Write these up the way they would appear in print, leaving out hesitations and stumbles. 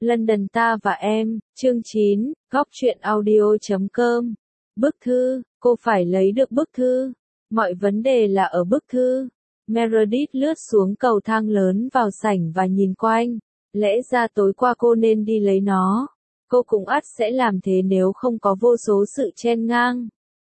London ta và em, chương 9, góc truyện audio.com. Bức thư, cô phải lấy được bức thư. Mọi vấn đề là ở bức thư. Meredith lướt xuống cầu thang lớn vào sảnh và nhìn quanh. Lẽ ra tối qua cô nên đi lấy nó. Cô cũng ắt sẽ làm thế nếu không có vô số sự chen ngang.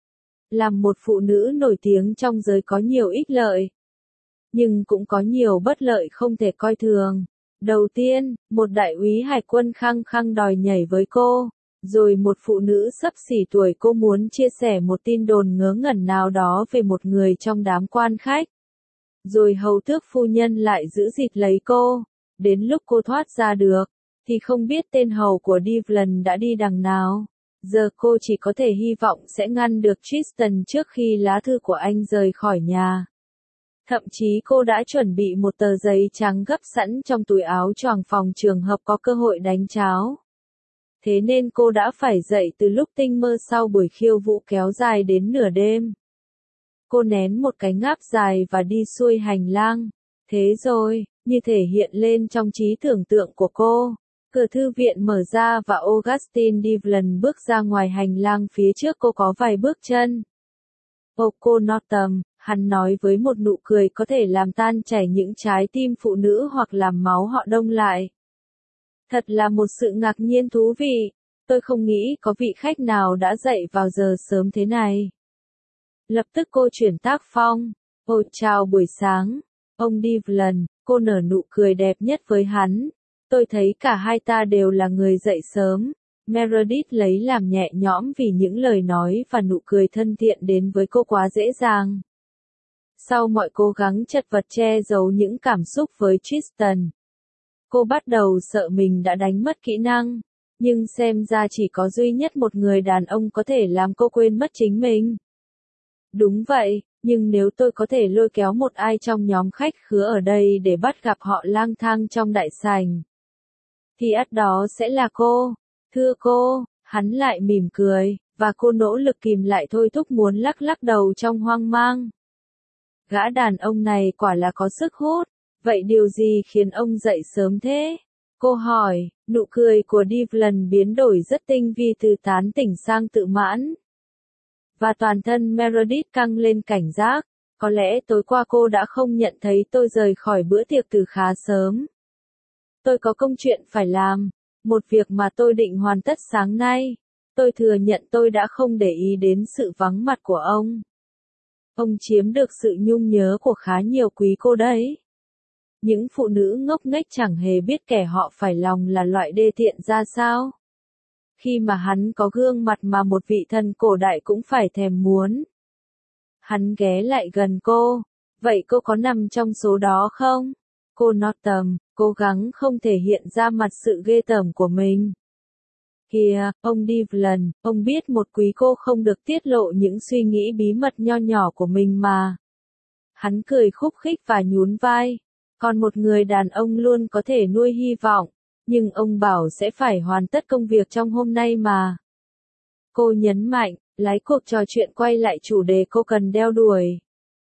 Làm một phụ nữ nổi tiếng trong giới có nhiều ích lợi. Nhưng cũng có nhiều bất lợi không thể coi thường. Đầu tiên, một đại úy hải quân khăng khăng đòi nhảy với cô. Rồi một phụ nữ xấp xỉ tuổi cô muốn chia sẻ một tin đồn ngớ ngẩn nào đó về một người trong đám quan khách. Rồi hầu tước phu nhân lại giữ dịt lấy cô. Đến lúc cô thoát ra được, thì không biết tên hầu của Devlin đã đi đằng nào. Giờ cô chỉ có thể hy vọng sẽ ngăn được Tristan trước khi lá thư của anh rời khỏi nhà. Thậm chí cô đã chuẩn bị một tờ giấy trắng gấp sẵn trong túi áo choàng phòng trường hợp có cơ hội đánh cháo. Thế nên cô đã phải dậy từ lúc tinh mơ sau buổi khiêu vũ kéo dài đến nửa đêm. Cô nén một cái ngáp dài và đi xuôi hành lang. Thế rồi, như thể hiện lên trong trí tưởng tượng của cô, cửa thư viện mở ra và Augustine Devlin bước ra ngoài hành lang phía trước cô có vài bước chân. Cô Norton, hắn nói với một nụ cười có thể làm tan chảy những trái tim phụ nữ hoặc làm máu họ đông lại. Thật là một sự ngạc nhiên thú vị, tôi không nghĩ có vị khách nào đã dậy vào giờ sớm thế này. Lập tức cô chuyển tác phong. Chào buổi sáng, ông Devlin, cô nở nụ cười đẹp nhất với hắn. Tôi thấy cả hai ta đều là người dậy sớm. Meredith lấy làm nhẹ nhõm vì những lời nói và nụ cười thân thiện đến với cô quá dễ dàng. Sau mọi cố gắng chật vật che giấu những cảm xúc với Tristan, cô bắt đầu sợ mình đã đánh mất kỹ năng. Nhưng xem ra chỉ có duy nhất một người đàn ông có thể làm cô quên mất chính mình. Đúng vậy, nhưng nếu tôi có thể lôi kéo một ai trong nhóm khách khứa ở đây để bắt gặp họ lang thang trong đại sảnh, thì ắt đó sẽ là cô. Thưa cô, hắn lại mỉm cười, và cô nỗ lực kìm lại thôi thúc muốn lắc lắc đầu trong hoang mang. Gã đàn ông này quả là có sức hút, vậy điều gì khiến ông dậy sớm thế? Cô hỏi, nụ cười của Devlin biến đổi rất tinh vi từ tán tỉnh sang tự mãn. Và toàn thân Meredith căng lên cảnh giác, có lẽ tối qua cô đã không nhận thấy tôi rời khỏi bữa tiệc từ khá sớm. Tôi có công chuyện phải làm, một việc mà tôi định hoàn tất sáng nay. Tôi thừa nhận tôi đã không để ý đến sự vắng mặt của ông. Ông chiếm được sự nhung nhớ của khá nhiều quý cô đấy. Những phụ nữ ngốc nghếch chẳng hề biết kẻ họ phải lòng là loại đê tiện ra sao. Khi mà hắn có gương mặt mà một vị thần cổ đại cũng phải thèm muốn. Hắn ghé lại gần cô. Vậy cô có nằm trong số đó không? Cô Norton, cố gắng không thể hiện ra mặt sự ghê tởm của mình. Kìa, ông Devlin, ông biết một quý cô không được tiết lộ những suy nghĩ bí mật nho nhỏ của mình mà. Hắn cười khúc khích và nhún vai. Còn một người đàn ông luôn có thể nuôi hy vọng, nhưng ông bảo sẽ phải hoàn tất công việc trong hôm nay mà. Cô nhấn mạnh, lái cuộc trò chuyện quay lại chủ đề cô cần đeo đuổi.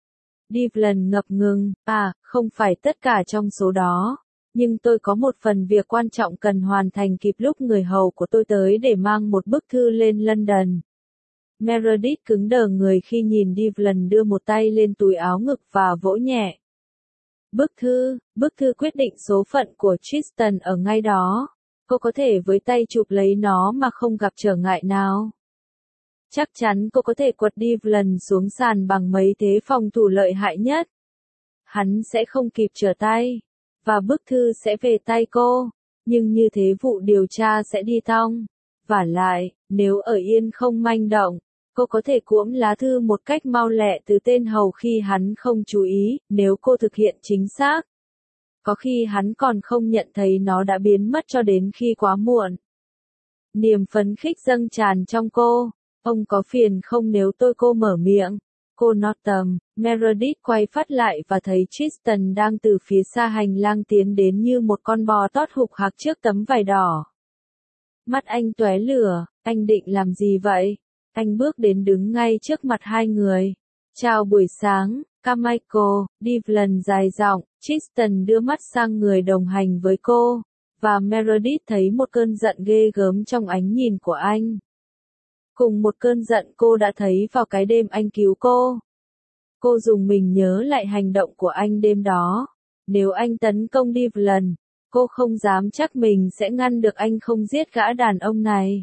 Devlin ngập ngừng, không phải tất cả trong số đó. Nhưng tôi có một phần việc quan trọng cần hoàn thành kịp lúc người hầu của tôi tới để mang một bức thư lên London. Meredith cứng đờ người khi nhìn Devlin đưa một tay lên túi áo ngực và vỗ nhẹ. Bức thư quyết định số phận của Tristan ở ngay đó. Cô có thể với tay chụp lấy nó mà không gặp trở ngại nào. Chắc chắn cô có thể quật Devlin xuống sàn bằng mấy thế phòng thủ lợi hại nhất. Hắn sẽ không kịp trở tay. Và bức thư sẽ về tay cô, nhưng như thế vụ điều tra sẽ đi thong. Vả lại, nếu ở yên không manh động, cô có thể cuỗm lá thư một cách mau lẹ từ tên hầu khi hắn không chú ý, nếu cô thực hiện chính xác. Có khi hắn còn không nhận thấy nó đã biến mất cho đến khi quá muộn. Niềm phấn khích dâng tràn trong cô. Ông có phiền không nếu cô mở miệng? Cô Norton, Meredith quay phát lại và thấy Tristan đang từ phía xa hành lang tiến đến như một con bò tót hục hạc trước tấm vải đỏ. Mắt anh tóe lửa, anh định làm gì vậy? Anh bước đến đứng ngay trước mặt hai người. Chào buổi sáng, Carmichael, Devlin dài giọng. Tristan đưa mắt sang người đồng hành với cô. và Meredith thấy một cơn giận ghê gớm trong ánh nhìn của anh. Cùng một cơn giận cô đã thấy vào cái đêm anh cứu cô. Cô dùng mình nhớ lại hành động của anh đêm đó. Nếu anh tấn công Devlin, cô không dám chắc mình sẽ ngăn được anh không giết gã đàn ông này.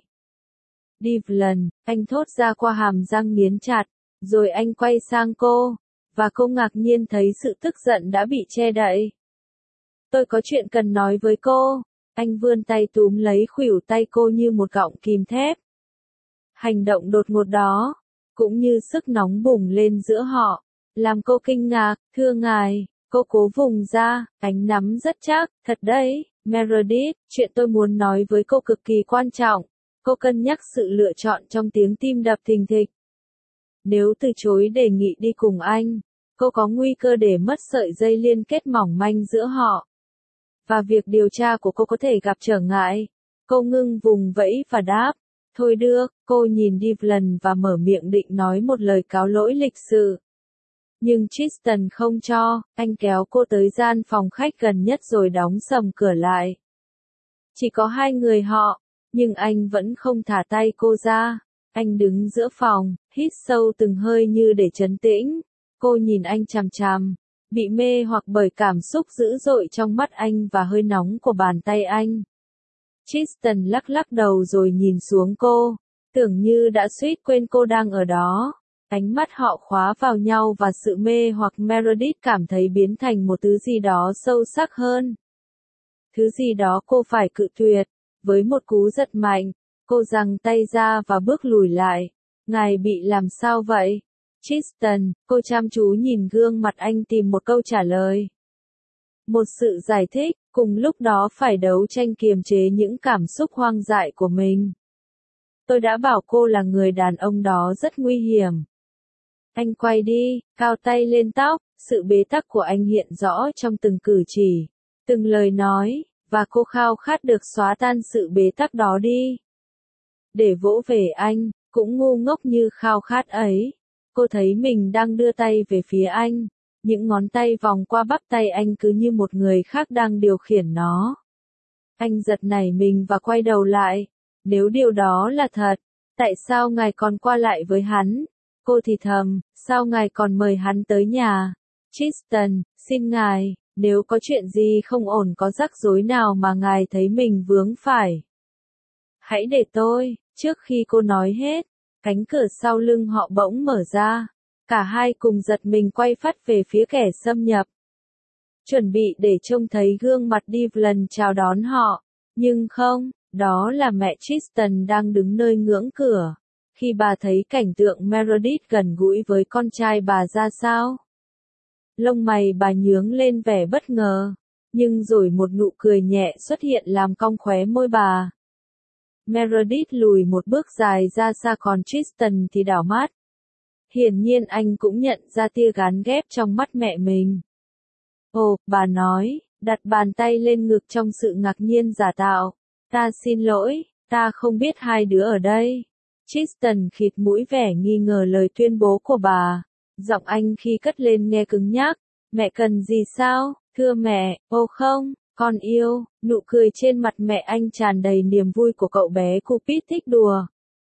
Devlin, anh thốt ra qua hàm răng nghiến chặt, rồi anh quay sang cô, và cô ngạc nhiên thấy sự tức giận đã bị che đậy. Tôi có chuyện cần nói với cô. Anh vươn tay túm lấy khuỷu tay cô như một gọng kìm thép. Hành động đột ngột đó, cũng như sức nóng bùng lên giữa họ, làm cô kinh ngạc. Thưa ngài, cô cố vùng ra, ánh nắm rất chắc. Thật đấy, Meredith, chuyện tôi muốn nói với cô cực kỳ quan trọng. Cô cân nhắc sự lựa chọn trong tiếng tim đập thình thịch. Nếu từ chối đề nghị đi cùng anh, cô có nguy cơ để mất sợi dây liên kết mỏng manh giữa họ. Và việc điều tra của cô có thể gặp trở ngại. Cô ngưng vùng vẫy và đáp. Thôi được, cô nhìn Devlin và mở miệng định nói một lời cáo lỗi lịch sự. Nhưng Tristan không cho, anh kéo cô tới gian phòng khách gần nhất rồi đóng sầm cửa lại. Chỉ có hai người họ, nhưng anh vẫn không thả tay cô ra. Anh đứng giữa phòng, hít sâu từng hơi như để trấn tĩnh. Cô nhìn anh chằm chằm, bị mê hoặc bởi cảm xúc dữ dội trong mắt anh và hơi nóng của bàn tay anh. Tristan lắc lắc đầu rồi nhìn xuống cô, tưởng như đã suýt quên cô đang ở đó. Ánh mắt họ khóa vào nhau và sự mê hoặc Meredith cảm thấy biến thành một thứ gì đó sâu sắc hơn. Thứ gì đó cô phải cự tuyệt. Với một cú giật mạnh, cô giằng tay ra và bước lùi lại. Ngài bị làm sao vậy? Tristan, cô chăm chú nhìn gương mặt anh tìm một câu trả lời. Một sự giải thích, cùng lúc đó phải đấu tranh kiềm chế những cảm xúc hoang dại của mình. Tôi đã bảo cô là người đàn ông đó rất nguy hiểm. Anh quay đi, cao tay lên tóc, sự bế tắc của anh hiện rõ trong từng cử chỉ, từng lời nói, và cô khao khát được xóa tan sự bế tắc đó đi. Để vỗ về anh, cũng ngu ngốc như khao khát ấy. Cô thấy mình đang đưa tay về phía anh. Những ngón tay vòng qua bắp tay anh cứ như một người khác đang điều khiển nó. Anh giật nảy mình và quay đầu lại. Nếu điều đó là thật, tại sao ngài còn qua lại với hắn? Cô thì thầm, sao ngài còn mời hắn tới nhà? Tristan, xin ngài, nếu có chuyện gì không ổn có rắc rối nào mà ngài thấy mình vướng phải. Hãy để tôi, trước khi cô nói hết, cánh cửa sau lưng họ bỗng mở ra. Cả hai cùng giật mình quay phắt về phía kẻ xâm nhập. Chuẩn bị để trông thấy gương mặt Devlin chào đón họ. Nhưng không, đó là mẹ Tristan đang đứng nơi ngưỡng cửa. Khi bà thấy cảnh tượng Meredith gần gũi với con trai bà ra sao? Lông mày bà nhướng lên vẻ bất ngờ. Nhưng rồi một nụ cười nhẹ xuất hiện làm cong khóe môi bà. Meredith lùi một bước dài ra xa còn Tristan thì đảo mắt. Hiển nhiên anh cũng nhận ra tia gán ghép trong mắt mẹ mình. Ồ, bà nói, đặt bàn tay lên ngực trong sự ngạc nhiên giả tạo. Ta xin lỗi, ta không biết hai đứa ở đây. Tristan khịt mũi vẻ nghi ngờ lời tuyên bố của bà. Giọng anh khi cất lên nghe cứng nhắc. Mẹ cần gì sao? Thưa mẹ, ô không, con yêu. Nụ cười trên mặt mẹ anh tràn đầy niềm vui của cậu bé Cupid thích đùa.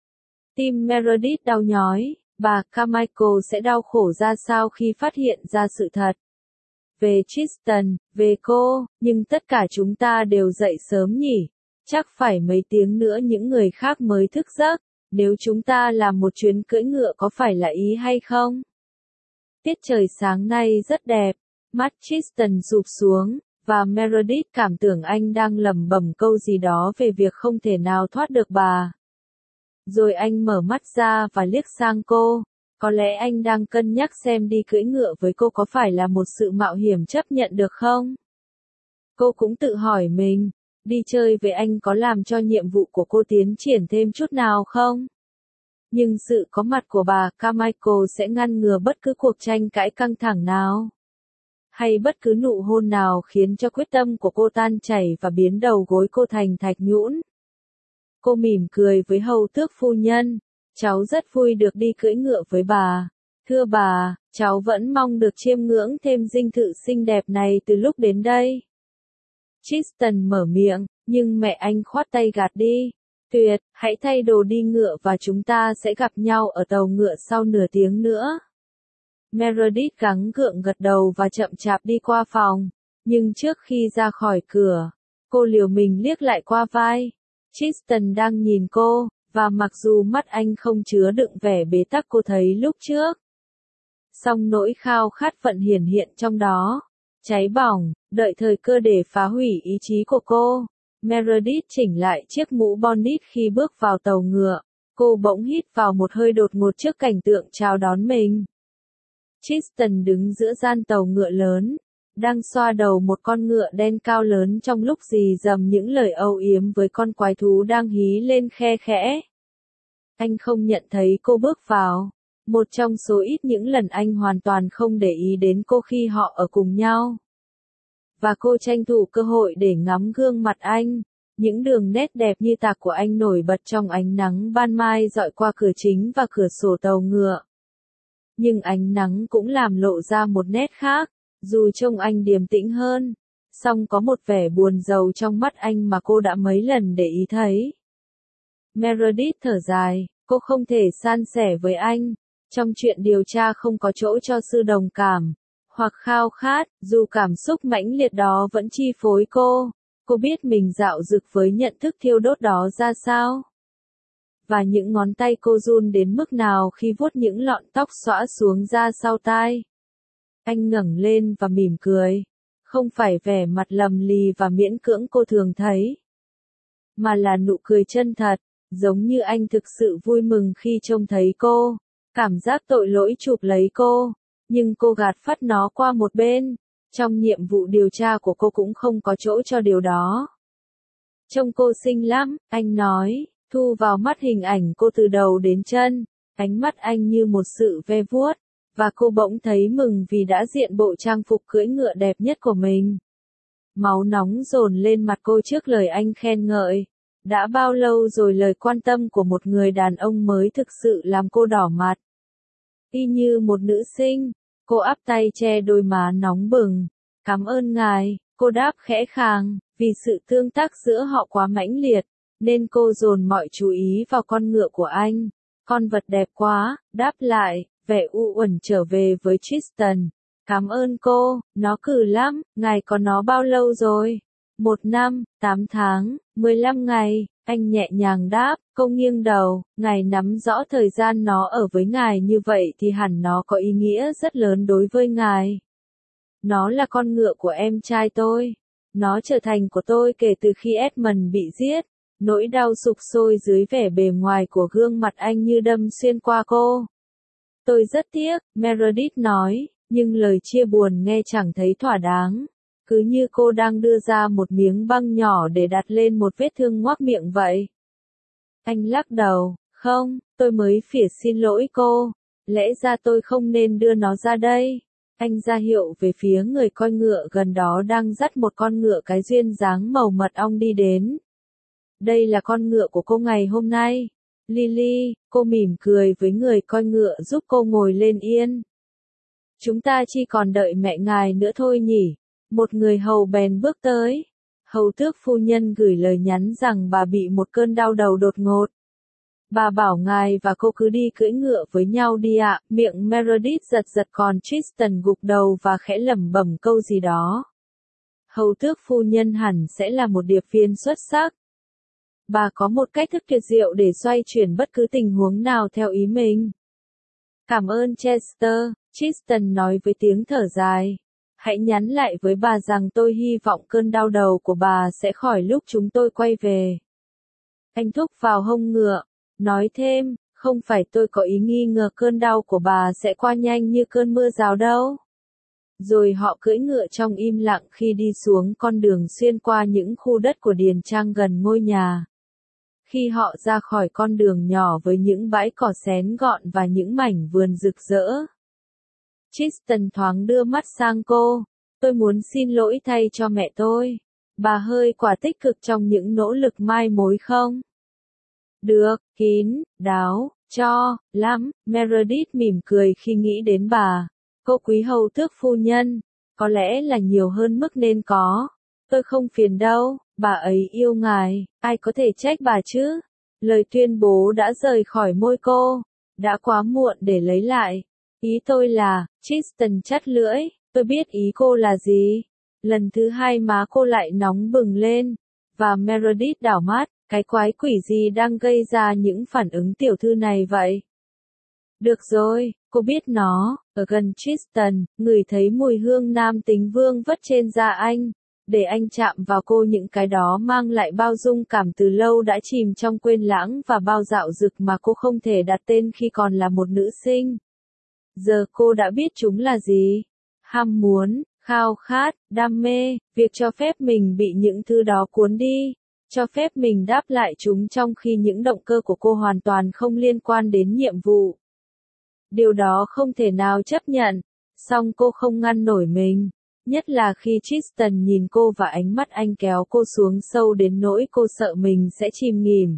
Tim Meredith đau nhói. Bà Carmichael sẽ đau khổ ra sao khi phát hiện ra sự thật. Về Tristan, về cô, nhưng tất cả chúng ta đều dậy sớm nhỉ. Chắc phải mấy tiếng nữa những người khác mới thức giấc. Nếu chúng ta làm một chuyến cưỡi ngựa có phải là ý hay không? Tiết trời sáng nay rất đẹp. Mắt Tristan rụp xuống, và Meredith cảm tưởng anh đang lẩm bẩm câu gì đó về việc không thể nào thoát được bà. Rồi anh mở mắt ra và liếc sang cô. Có lẽ anh đang cân nhắc xem đi cưỡi ngựa với cô có phải là một sự mạo hiểm chấp nhận được không? Cô cũng tự hỏi mình, đi chơi với anh có làm cho nhiệm vụ của cô tiến triển thêm chút nào không? Nhưng sự có mặt của bà Carmichael sẽ ngăn ngừa bất cứ cuộc tranh cãi căng thẳng nào. Hay bất cứ nụ hôn nào khiến cho quyết tâm của cô tan chảy và biến đầu gối cô thành thạch nhũn. Cô mỉm cười với hầu tước phu nhân. Cháu rất vui được đi cưỡi ngựa với bà. Thưa bà, cháu vẫn mong được chiêm ngưỡng thêm dinh thự xinh đẹp này từ lúc đến đây. Tristan mở miệng, nhưng mẹ anh khoát tay gạt đi. Tuyệt, hãy thay đồ đi ngựa và chúng ta sẽ gặp nhau ở tàu ngựa sau nửa tiếng nữa. Meredith gắng gượng gật đầu và chậm chạp đi qua phòng. Nhưng trước khi ra khỏi cửa, cô liều mình liếc lại qua vai. Tristan đang nhìn cô, và mặc dù mắt anh không chứa đựng vẻ bế tắc cô thấy lúc trước, song nỗi khao khát vẫn hiển hiện trong đó. Cháy bỏng, đợi thời cơ để phá hủy ý chí của cô. Meredith chỉnh lại chiếc mũ bonnet khi bước vào tàu ngựa. Cô bỗng hít vào một hơi đột ngột trước cảnh tượng chào đón mình. Tristan đứng giữa gian tàu ngựa lớn, đang xoa đầu một con ngựa đen cao lớn trong lúc rì rầm những lời âu yếm với con quái thú đang hí lên khe khẽ. Anh không nhận thấy cô bước vào. Một trong số ít những lần anh hoàn toàn không để ý đến cô khi họ ở cùng nhau. Và cô tranh thủ cơ hội để ngắm gương mặt anh. Những đường nét đẹp như tạc của anh nổi bật trong ánh nắng ban mai dọi qua cửa chính và cửa sổ tàu ngựa. Nhưng ánh nắng cũng làm lộ ra một nét khác, dù trông anh điềm tĩnh hơn, song có một vẻ buồn rầu trong mắt anh mà cô đã mấy lần để ý thấy. Meredith thở dài, cô không thể san sẻ với anh. Trong chuyện điều tra không có chỗ cho sự đồng cảm, hoặc khao khát, dù cảm xúc mãnh liệt đó vẫn chi phối cô. Cô biết mình dạo dực với nhận thức thiêu đốt đó ra sao. Và những ngón tay cô run đến mức nào khi vuốt những lọn tóc xõa xuống ra sau tai. Anh ngẩng lên và mỉm cười. Không phải vẻ mặt lầm lì và miễn cưỡng cô thường thấy, mà là nụ cười chân thật, giống như anh thực sự vui mừng khi trông thấy cô. Cảm giác tội lỗi chụp lấy cô, nhưng cô gạt phắt nó qua một bên. Trong nhiệm vụ điều tra của cô cũng không có chỗ cho điều đó. Trông cô xinh lắm, anh nói, thu vào mắt hình ảnh cô từ đầu đến chân. Ánh mắt anh như một sự ve vuốt, và cô bỗng thấy mừng vì đã diện bộ trang phục cưỡi ngựa đẹp nhất của mình. Máu nóng dồn lên mặt cô trước lời anh khen ngợi. Đã bao lâu rồi lời quan tâm của một người đàn ông mới thực sự làm cô đỏ mặt. Y như một nữ sinh, cô áp tay che đôi má nóng bừng. Cảm ơn ngài, cô đáp khẽ khàng, vì sự tương tác giữa họ quá mãnh liệt, nên cô dồn mọi chú ý vào con ngựa của anh. Con vật đẹp quá, đáp lại, vẻ u uẩn trở về với Tristan. Cảm ơn cô, nó cừ lắm, ngài có nó bao lâu rồi? 1 năm, 8 tháng, 15 ngày, anh nhẹ nhàng đáp, cô nghiêng đầu, ngài nắm rõ thời gian nó ở với ngài như vậy thì hẳn nó có ý nghĩa rất lớn đối với ngài. Nó là con ngựa của em trai tôi. Nó trở thành của tôi kể từ khi Edmund bị giết. Nỗi đau sục sôi dưới vẻ bề ngoài của gương mặt anh như đâm xuyên qua cô. Tôi rất tiếc, Meredith nói, nhưng lời chia buồn nghe chẳng thấy thỏa đáng. Cứ như cô đang đưa ra một miếng băng nhỏ để đặt lên một vết thương ngoác miệng vậy. Anh lắc đầu, không, tôi mới phỉ xin lỗi cô. Lẽ ra tôi không nên đưa nó ra đây. Anh ra hiệu về phía người coi ngựa gần đó đang dắt một con ngựa cái duyên dáng màu mật ong đi đến. Đây là con ngựa của cô ngày hôm nay. Lily, cô mỉm cười với người coi ngựa giúp cô ngồi lên yên. Chúng ta chỉ còn đợi mẹ ngài nữa thôi nhỉ. Một người hầu bèn bước tới. Hầu tước phu nhân gửi lời nhắn rằng bà bị một cơn đau đầu đột ngột. Bà bảo ngài và cô cứ đi cưỡi ngựa với nhau đi ạ. Miệng Meredith giật giật còn Tristan gục đầu và khẽ lẩm bẩm câu gì đó. Hầu tước phu nhân hẳn sẽ là một điệp viên xuất sắc. Bà có một cách thức tuyệt diệu để xoay chuyển bất cứ tình huống nào theo ý mình. Cảm ơn Chester, Tristan nói với tiếng thở dài. Hãy nhắn lại với bà rằng tôi hy vọng cơn đau đầu của bà sẽ khỏi lúc chúng tôi quay về. Anh thúc vào hông ngựa, nói thêm, không phải tôi có ý nghi ngờ cơn đau của bà sẽ qua nhanh như cơn mưa rào đâu. Rồi họ cưỡi ngựa trong im lặng khi đi xuống con đường xuyên qua những khu đất của điền trang gần ngôi nhà. Khi họ ra khỏi con đường nhỏ với những bãi cỏ xén gọn và những mảnh vườn rực rỡ, Tristan thoáng đưa mắt sang cô. Tôi muốn xin lỗi thay cho mẹ tôi. Bà hơi quá tích cực trong những nỗ lực mai mối không? Được, kín, đáo, cho, lắm. Meredith mỉm cười khi nghĩ đến bà. Cô quý hầu tước phu nhân. Có lẽ là nhiều hơn mức nên có. Tôi không phiền đâu, bà ấy yêu ngài, ai có thể trách bà chứ? Lời tuyên bố đã rời khỏi môi cô, đã quá muộn để lấy lại. Ý tôi là, Tristan chắt lưỡi, tôi biết ý cô là gì. Lần thứ hai má cô lại nóng bừng lên, và Meredith đảo mắt, cái quái quỷ gì đang gây ra những phản ứng tiểu thư này vậy? Được rồi, cô biết nó, ở gần Tristan, ngửi thấy mùi hương nam tính vương vất trên da anh. Để anh chạm vào cô, những cái đó mang lại bao dung cảm từ lâu đã chìm trong quên lãng và bao dạo dực mà cô không thể đặt tên khi còn là một nữ sinh. Giờ cô đã biết chúng là gì. Ham muốn, khao khát, đam mê, việc cho phép mình bị những thứ đó cuốn đi. Cho phép mình đáp lại chúng trong khi những động cơ của cô hoàn toàn không liên quan đến nhiệm vụ. Điều đó không thể nào chấp nhận. Song cô không ngăn nổi mình. Nhất là khi Tristan nhìn cô và ánh mắt anh kéo cô xuống sâu đến nỗi cô sợ mình sẽ chìm nghỉm.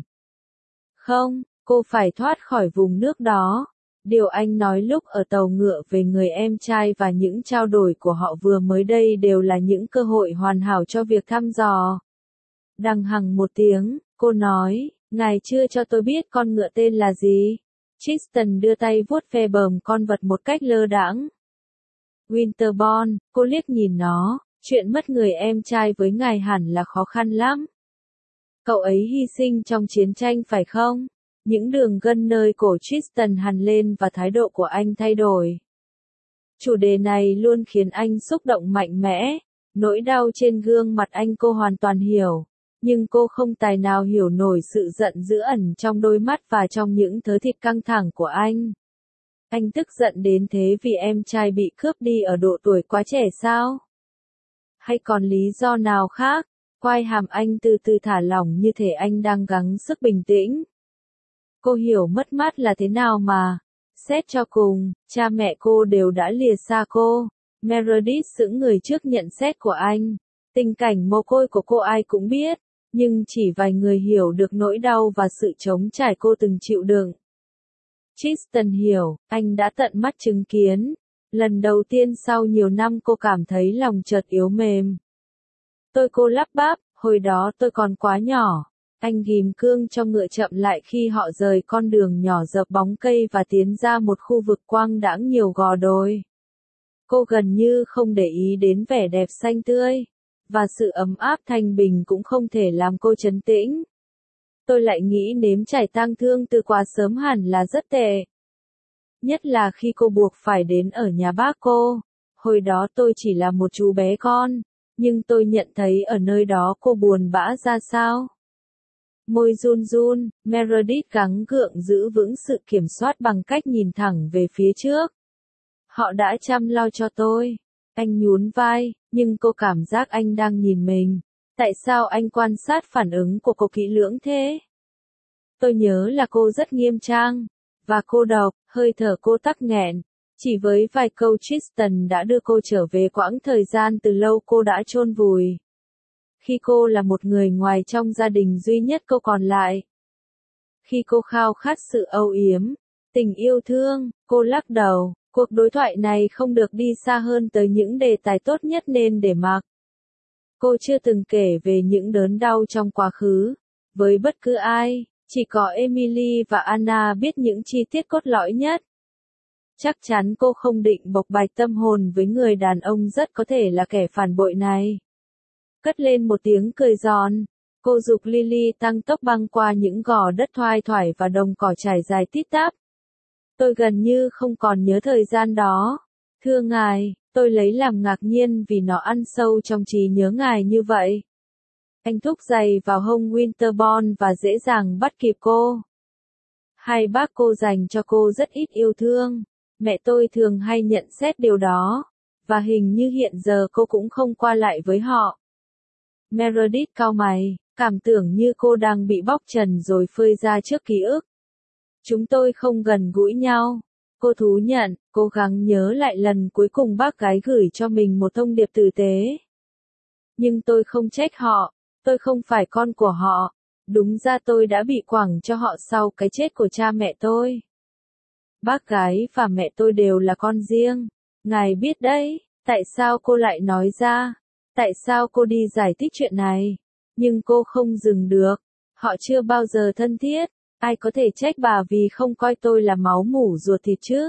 Không, cô phải thoát khỏi vùng nước đó. Điều anh nói lúc ở tàu ngựa về người em trai và những trao đổi của họ vừa mới đây đều là những cơ hội hoàn hảo cho việc thăm dò. Đằng hằng một tiếng, cô nói, ngài chưa cho tôi biết con ngựa tên là gì. Tristan đưa tay vuốt ve bờm con vật một cách lơ đãng. Winterbourne, cô liếc nhìn nó, chuyện mất người em trai với ngài hẳn là khó khăn lắm. Cậu ấy hy sinh trong chiến tranh phải không? Những đường gân nơi cổ Tristan hằn lên và thái độ của anh thay đổi. Chủ đề này luôn khiến anh xúc động mạnh mẽ. Nỗi đau trên gương mặt anh cô hoàn toàn hiểu. Nhưng cô không tài nào hiểu nổi sự giận dữ ẩn trong đôi mắt và trong những thớ thịt căng thẳng của anh. Anh tức giận đến thế vì em trai bị cướp đi ở độ tuổi quá trẻ sao? Hay còn lý do nào khác? Quai hàm anh từ từ thả lỏng như thể anh đang gắng sức bình tĩnh. Cô hiểu mất mát là thế nào mà. Xét cho cùng, cha mẹ cô đều đã lìa xa cô. Meredith sững người trước nhận xét của anh. Tình cảnh mồ côi của cô ai cũng biết, nhưng chỉ vài người hiểu được nỗi đau và sự trống trải cô từng chịu đựng. Tristan hiểu, anh đã tận mắt chứng kiến. Lần đầu tiên sau nhiều năm cô cảm thấy lòng chợt yếu mềm. Cô lắp bắp, hồi đó tôi còn quá nhỏ. Anh ghim cương cho ngựa chậm lại khi họ rời con đường nhỏ dợp bóng cây và tiến ra một khu vực quang đãng nhiều gò đồi. Cô gần như không để ý đến vẻ đẹp xanh tươi, và sự ấm áp thanh bình cũng không thể làm cô trấn tĩnh. Tôi lại nghĩ nếm trải tang thương từ quá sớm hẳn là rất tệ. Nhất là khi cô buộc phải đến ở nhà bác cô. Hồi đó tôi chỉ là một chú bé con, nhưng tôi nhận thấy ở nơi đó cô buồn bã ra sao. Môi run run, Meredith gắng gượng giữ vững sự kiểm soát bằng cách nhìn thẳng về phía trước. Họ đã chăm lo cho tôi. Anh nhún vai, nhưng cô cảm giác anh đang nhìn mình. Tại sao anh quan sát phản ứng của cô kỹ lưỡng thế? Tôi nhớ là cô rất nghiêm trang, và cô độc, hơi thở cô tắc nghẹn. Chỉ với vài câu Tristan đã đưa cô trở về quãng thời gian từ lâu cô đã chôn vùi. Khi cô là một người ngoài trong gia đình duy nhất cô còn lại. Khi cô khao khát sự âu yếm, tình yêu thương, cô lắc đầu. Cuộc đối thoại này không được đi xa hơn tới những đề tài tốt nhất nên để mặc. Cô chưa từng kể về những đớn đau trong quá khứ. Với bất cứ ai, chỉ có Emily và Anna biết những chi tiết cốt lõi nhất. Chắc chắn cô không định bộc bạch tâm hồn với người đàn ông rất có thể là kẻ phản bội này. Cất lên một tiếng cười giòn. Cô giục Lily tăng tốc băng qua những gò đất thoai thoải và đồng cỏ trải dài tít tắp. Tôi gần như không còn nhớ thời gian đó. Thưa ngài, tôi lấy làm ngạc nhiên vì nó ăn sâu trong trí nhớ ngài như vậy. Anh thúc giày vào hông Winterbourne và dễ dàng bắt kịp cô. Hai bác cô dành cho cô rất ít yêu thương. Mẹ tôi thường hay nhận xét điều đó. Và hình như hiện giờ cô cũng không qua lại với họ. Meredith cau mày, cảm tưởng như cô đang bị bóc trần rồi phơi ra trước ký ức. Chúng tôi không gần gũi nhau. Cô thú nhận, cố gắng nhớ lại lần cuối cùng bác gái gửi cho mình một thông điệp tử tế. Nhưng tôi không trách họ, tôi không phải con của họ. Đúng ra tôi đã bị quẳng cho họ sau cái chết của cha mẹ tôi. Bác gái và mẹ tôi đều là con riêng. Ngài biết đấy, tại sao cô lại nói ra? Tại sao cô đi giải thích chuyện này? Nhưng cô không dừng được. Họ chưa bao giờ thân thiết. Ai có thể trách bà vì không coi tôi là máu mủ ruột thịt chứ?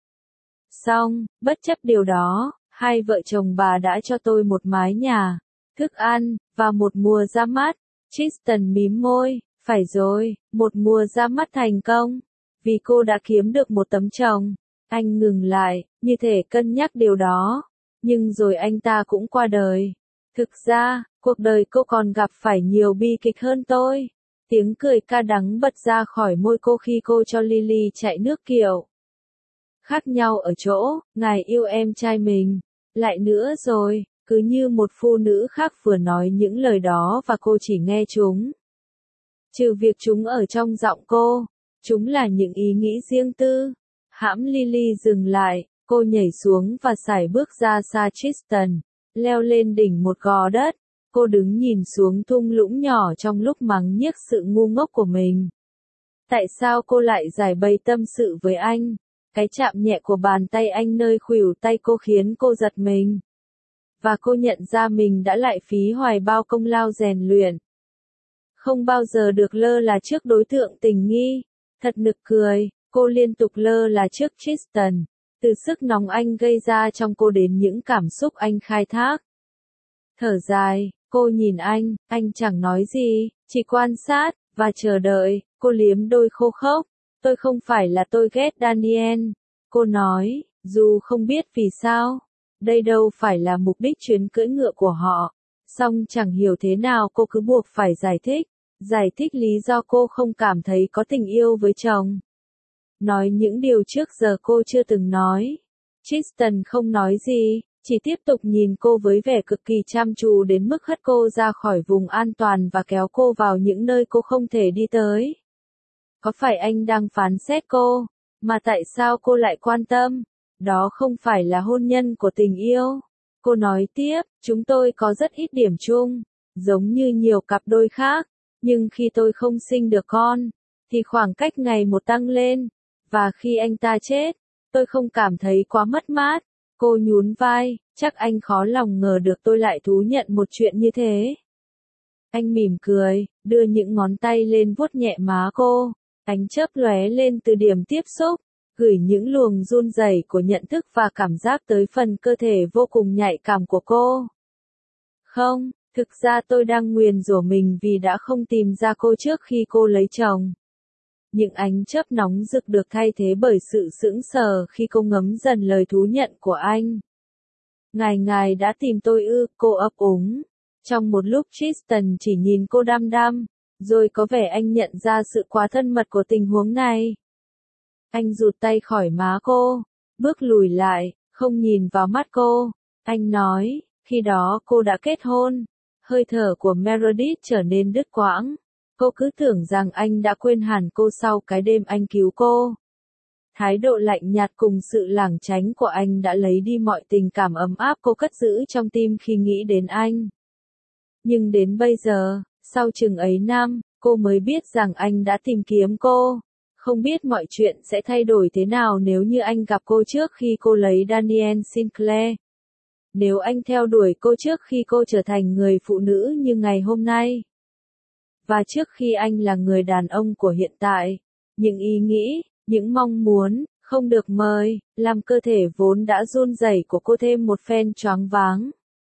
Xong, bất chấp điều đó, hai vợ chồng bà đã cho tôi một mái nhà, thức ăn, và một mùa ra mắt. Tristan mím môi, phải rồi, một mùa ra mắt thành công. Vì cô đã kiếm được một tấm chồng. Anh ngừng lại, như thể cân nhắc điều đó. Nhưng rồi anh ta cũng qua đời. Thực ra, cuộc đời cô còn gặp phải nhiều bi kịch hơn tôi. Tiếng cười ca đắng bật ra khỏi môi cô khi cô cho Lily chạy nước kiệu. Khác nhau ở chỗ, ngài yêu em trai mình. Lại nữa rồi, cứ như một phụ nữ khác vừa nói những lời đó và cô chỉ nghe chúng. Trừ việc chúng ở trong giọng cô, chúng là những ý nghĩ riêng tư. Hãm Lily dừng lại, cô nhảy xuống và sải bước ra xa Tristan, leo lên đỉnh một gò đất. Cô đứng nhìn xuống thung lũng nhỏ trong lúc mắng nhiếc sự ngu ngốc của mình. Tại sao cô lại giải bày tâm sự với anh? Cái chạm nhẹ của bàn tay anh nơi khuỷu tay cô khiến cô giật mình. Và cô nhận ra mình đã lại phí hoài bao công lao rèn luyện. Không bao giờ được lơ là trước đối tượng tình nghi. Thật nực cười, cô liên tục lơ là trước Tristan. Từ sức nóng anh gây ra trong cô đến những cảm xúc anh khai thác. Thở dài, cô nhìn anh chẳng nói gì, chỉ quan sát, và chờ đợi. Cô liếm đôi khô khốc. Tôi không phải là tôi ghét Daniel. Cô nói, dù không biết vì sao. Đây đâu phải là mục đích chuyến cưỡi ngựa của họ. Song chẳng hiểu thế nào cô cứ buộc phải giải thích. Giải thích lý do cô không cảm thấy có tình yêu với chồng. Nói những điều trước giờ cô chưa từng nói. Tristan không nói gì, chỉ tiếp tục nhìn cô với vẻ cực kỳ chăm chú đến mức hất cô ra khỏi vùng an toàn và kéo cô vào những nơi cô không thể đi tới. Có phải anh đang phán xét cô? Mà tại sao cô lại quan tâm? Đó không phải là hôn nhân của tình yêu. Cô nói tiếp, chúng tôi có rất ít điểm chung, giống như nhiều cặp đôi khác. Nhưng khi tôi không sinh được con, thì khoảng cách ngày một tăng lên. Và khi anh ta chết, tôi không cảm thấy quá mất mát. Cô nhún vai, chắc anh khó lòng ngờ được tôi lại thú nhận một chuyện như thế. Anh mỉm cười, đưa những ngón tay lên vuốt nhẹ má cô. Ánh chớp lóe lên từ điểm tiếp xúc, gửi những luồng run rẩy của nhận thức và cảm giác tới phần cơ thể vô cùng nhạy cảm của cô. Không, thực ra tôi đang nguyền rủa mình vì đã không tìm ra cô trước khi cô lấy chồng. Những ánh chớp nóng rực được thay thế bởi sự sững sờ khi cô ngấm dần lời thú nhận của anh. Ngài đã tìm tôi ư, cô ấp úng. Trong một lúc Tristan chỉ nhìn cô đăm đăm, rồi có vẻ anh nhận ra sự quá thân mật của tình huống này. Anh rụt tay khỏi má cô, bước lùi lại, không nhìn vào mắt cô. Anh nói, khi đó cô đã kết hôn. Hơi thở của Meredith trở nên đứt quãng. Cô cứ tưởng rằng anh đã quên hẳn cô sau cái đêm anh cứu cô. Thái độ lạnh nhạt cùng sự lảng tránh của anh đã lấy đi mọi tình cảm ấm áp cô cất giữ trong tim khi nghĩ đến anh. Nhưng đến bây giờ, sau chừng ấy năm, cô mới biết rằng anh đã tìm kiếm cô. Không biết mọi chuyện sẽ thay đổi thế nào nếu như anh gặp cô trước khi cô lấy Daniel Sinclair. Nếu anh theo đuổi cô trước khi cô trở thành người phụ nữ như ngày hôm nay. Và trước khi anh là người đàn ông của hiện tại. Những ý nghĩ, những mong muốn, không được mời, làm cơ thể vốn đã run rẩy của cô thêm một phen choáng váng.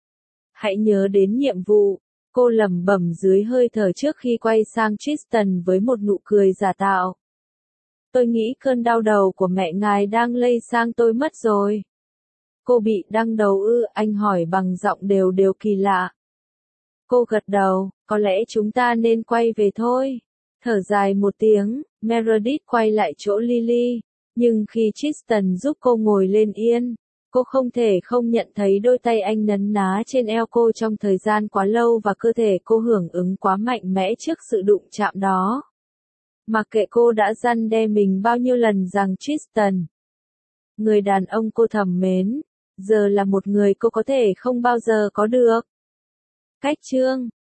Hãy nhớ đến nhiệm vụ. Cô lẩm bẩm dưới hơi thở trước khi quay sang Tristan với một nụ cười giả tạo. Tôi nghĩ cơn đau đầu của mẹ ngài đang lây sang tôi mất rồi. Cô bị đau đầu ư? Anh hỏi bằng giọng đều đều kỳ lạ. Cô gật đầu, có lẽ chúng ta nên quay về thôi. Thở dài một tiếng, Meredith quay lại chỗ Lily. Nhưng khi Tristan giúp cô ngồi lên yên, cô không thể không nhận thấy đôi tay anh nấn ná trên eo cô trong thời gian quá lâu và cơ thể cô hưởng ứng quá mạnh mẽ trước sự đụng chạm đó. Mặc kệ cô đã răn đe mình bao nhiêu lần rằng Tristan, người đàn ông cô thầm mến, giờ là một người cô có thể không bao giờ có được. Cách chương